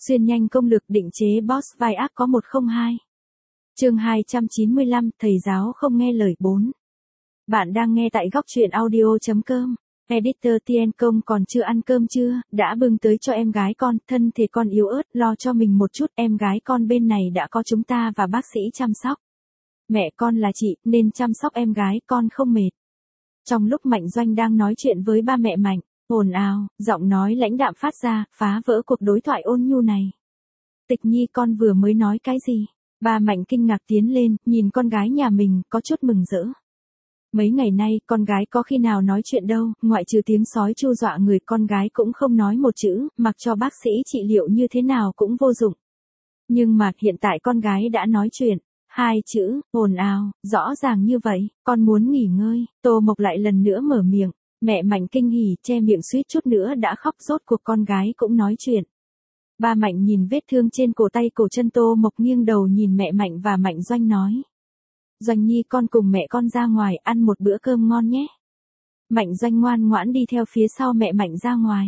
Xuyên nhanh công lực định chế boss vai ác có 102. Chương 295, thầy giáo không nghe lời 4. Bạn đang nghe tại góc truyện audio.com. Editor Tien Công còn chưa ăn cơm chưa, đã bưng tới cho em gái con, thân thể con yếu ớt, lo cho mình một chút, em gái con bên này đã có chúng ta và bác sĩ chăm sóc. Mẹ con là chị, nên chăm sóc em gái con không mệt. Trong lúc Mạnh Doanh đang nói chuyện với ba mẹ Mạnh, ồn ào, giọng nói lãnh đạm phát ra, phá vỡ cuộc đối thoại ôn nhu này. Tịch Nhi, con vừa mới nói cái gì? Ba Mạnh kinh ngạc tiến lên, nhìn con gái nhà mình, có chút mừng rỡ. Mấy ngày nay, con gái có khi nào nói chuyện đâu, ngoại trừ tiếng sói chu dọa người, con gái cũng không nói một chữ, mặc cho bác sĩ trị liệu như thế nào cũng vô dụng. Nhưng mà hiện tại con gái đã nói chuyện. 2 chữ, ồn ào, rõ ràng như vậy, con muốn nghỉ ngơi. Tô Mộc lại lần nữa mở miệng. Mẹ Mạnh kinh hỉ, che miệng suýt chút nữa đã khóc, rốt cuộc con gái cũng nói chuyện. Ba Mạnh nhìn vết thương trên cổ tay cổ chân Tô Mộc, nghiêng đầu nhìn mẹ Mạnh và Mạnh Doanh nói. Doanh Nhi, con cùng mẹ con ra ngoài ăn một bữa cơm ngon nhé. Mạnh Doanh ngoan ngoãn đi theo phía sau mẹ Mạnh ra ngoài.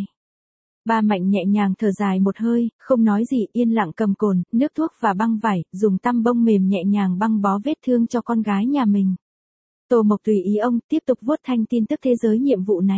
Ba Mạnh nhẹ nhàng thở dài một hơi, không nói gì, yên lặng cầm cồn, nước thuốc và băng vải, dùng tăm bông mềm nhẹ nhàng băng bó vết thương cho con gái nhà mình. Tô Mộc tùy ý ông, tiếp tục vuốt thanh tin tức thế giới nhiệm vụ này.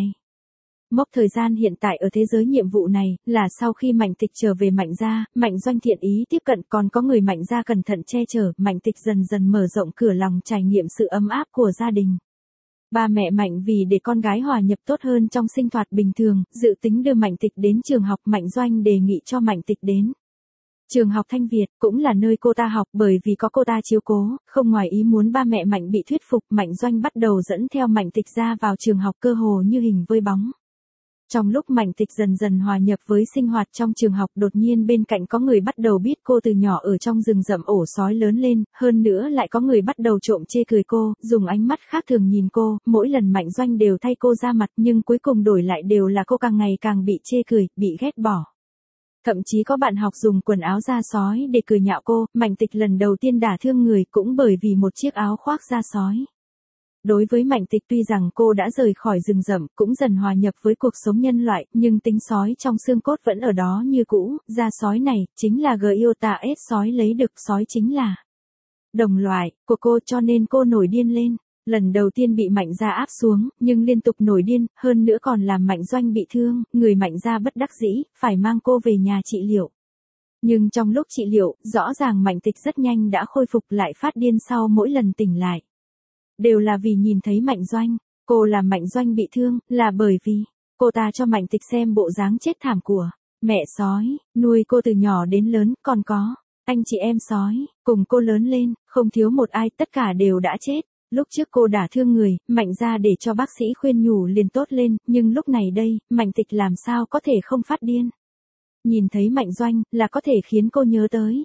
Mốc thời gian hiện tại ở thế giới nhiệm vụ này, là sau khi Mạnh Tịch trở về Mạnh gia, Mạnh Doanh thiện ý tiếp cận, còn có người Mạnh gia cẩn thận che chở, Mạnh Tịch dần dần mở rộng cửa lòng trải nghiệm sự ấm áp của gia đình. Ba mẹ Mạnh vì để con gái hòa nhập tốt hơn trong sinh hoạt bình thường, dự tính đưa Mạnh Tịch đến trường học, Mạnh Doanh đề nghị cho Mạnh Tịch đến. Trường học Thanh Việt, cũng là nơi cô ta học, bởi vì có cô ta chiếu cố, không ngoài ý muốn ba mẹ Mạnh bị thuyết phục, Mạnh Doanh bắt đầu dẫn theo Mạnh Tịch ra vào trường học cơ hồ như hình với bóng. Trong lúc Mạnh Tịch dần dần hòa nhập với sinh hoạt trong trường học, đột nhiên bên cạnh có người bắt đầu biết cô từ nhỏ ở trong rừng rậm ổ sói lớn lên, hơn nữa lại có người bắt đầu trộm chê cười cô, dùng ánh mắt khác thường nhìn cô, mỗi lần Mạnh Doanh đều thay cô ra mặt, nhưng cuối cùng đổi lại đều là cô càng ngày càng bị chê cười, bị ghét bỏ. Thậm chí có bạn học dùng quần áo da sói để cười nhạo cô, Mạnh Tịch lần đầu tiên đả thương người cũng bởi vì một chiếc áo khoác da sói. Đối với Mạnh Tịch, tuy rằng cô đã rời khỏi rừng rậm, cũng dần hòa nhập với cuộc sống nhân loại, nhưng tính sói trong xương cốt vẫn ở đó như cũ, da sói này, chính là Giota S sói lấy được, sói chính là đồng loại của cô, cho nên cô nổi điên lên. Lần đầu tiên bị Mạnh gia áp xuống, nhưng liên tục nổi điên, hơn nữa còn làm Mạnh Doanh bị thương, người Mạnh gia bất đắc dĩ, phải mang cô về nhà trị liệu. Nhưng trong lúc trị liệu, rõ ràng Mạnh Tịch rất nhanh đã khôi phục, lại phát điên sau mỗi lần tỉnh lại. Đều là vì nhìn thấy Mạnh Doanh, cô làm Mạnh Doanh bị thương, là bởi vì cô ta cho Mạnh Tịch xem bộ dáng chết thảm của mẹ sói, nuôi cô từ nhỏ đến lớn, còn có anh chị em sói, cùng cô lớn lên, không thiếu một ai, tất cả đều đã chết. Lúc trước cô đả thương người, Mạnh gia để cho bác sĩ khuyên nhủ liền tốt lên, nhưng lúc này đây, Mạnh Tịch làm sao có thể không phát điên. Nhìn thấy Mạnh Doanh, là có thể khiến cô nhớ tới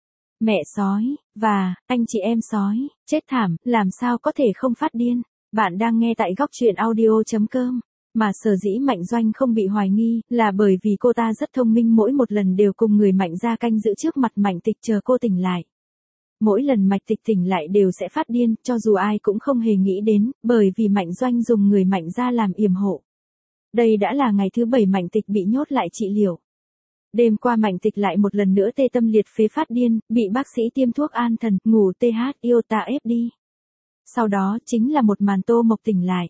mẹ sói, và anh chị em sói, chết thảm, làm sao có thể không phát điên. Bạn đang nghe tại góc truyện audio.com. Mà sở dĩ Mạnh Doanh không bị hoài nghi, là bởi vì cô ta rất thông minh, mỗi một lần đều cùng người Mạnh gia canh giữ trước mặt Mạnh Tịch chờ cô tỉnh lại. Mỗi lần Mạnh Tịch tỉnh lại đều sẽ phát điên, cho dù ai cũng không hề nghĩ đến, bởi vì Mạnh Doanh dùng người Mạnh gia làm yểm hộ. Đây đã là ngày thứ 7 Mạnh Tịch bị nhốt lại trị liệu. Đêm qua Mạnh Tịch lại một lần nữa tê tâm liệt phế phát điên, bị bác sĩ tiêm thuốc an thần, ngủ TH Iota F đi. Sau đó chính là một màn Tô Mộc tỉnh lại.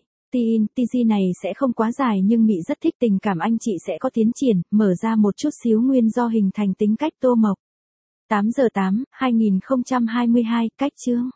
TG này sẽ không quá dài nhưng Mị rất thích tình cảm anh chị sẽ có tiến triển, mở ra một chút xíu nguyên do hình thành tính cách Tô Mộc. 8/8/2022, cách chương.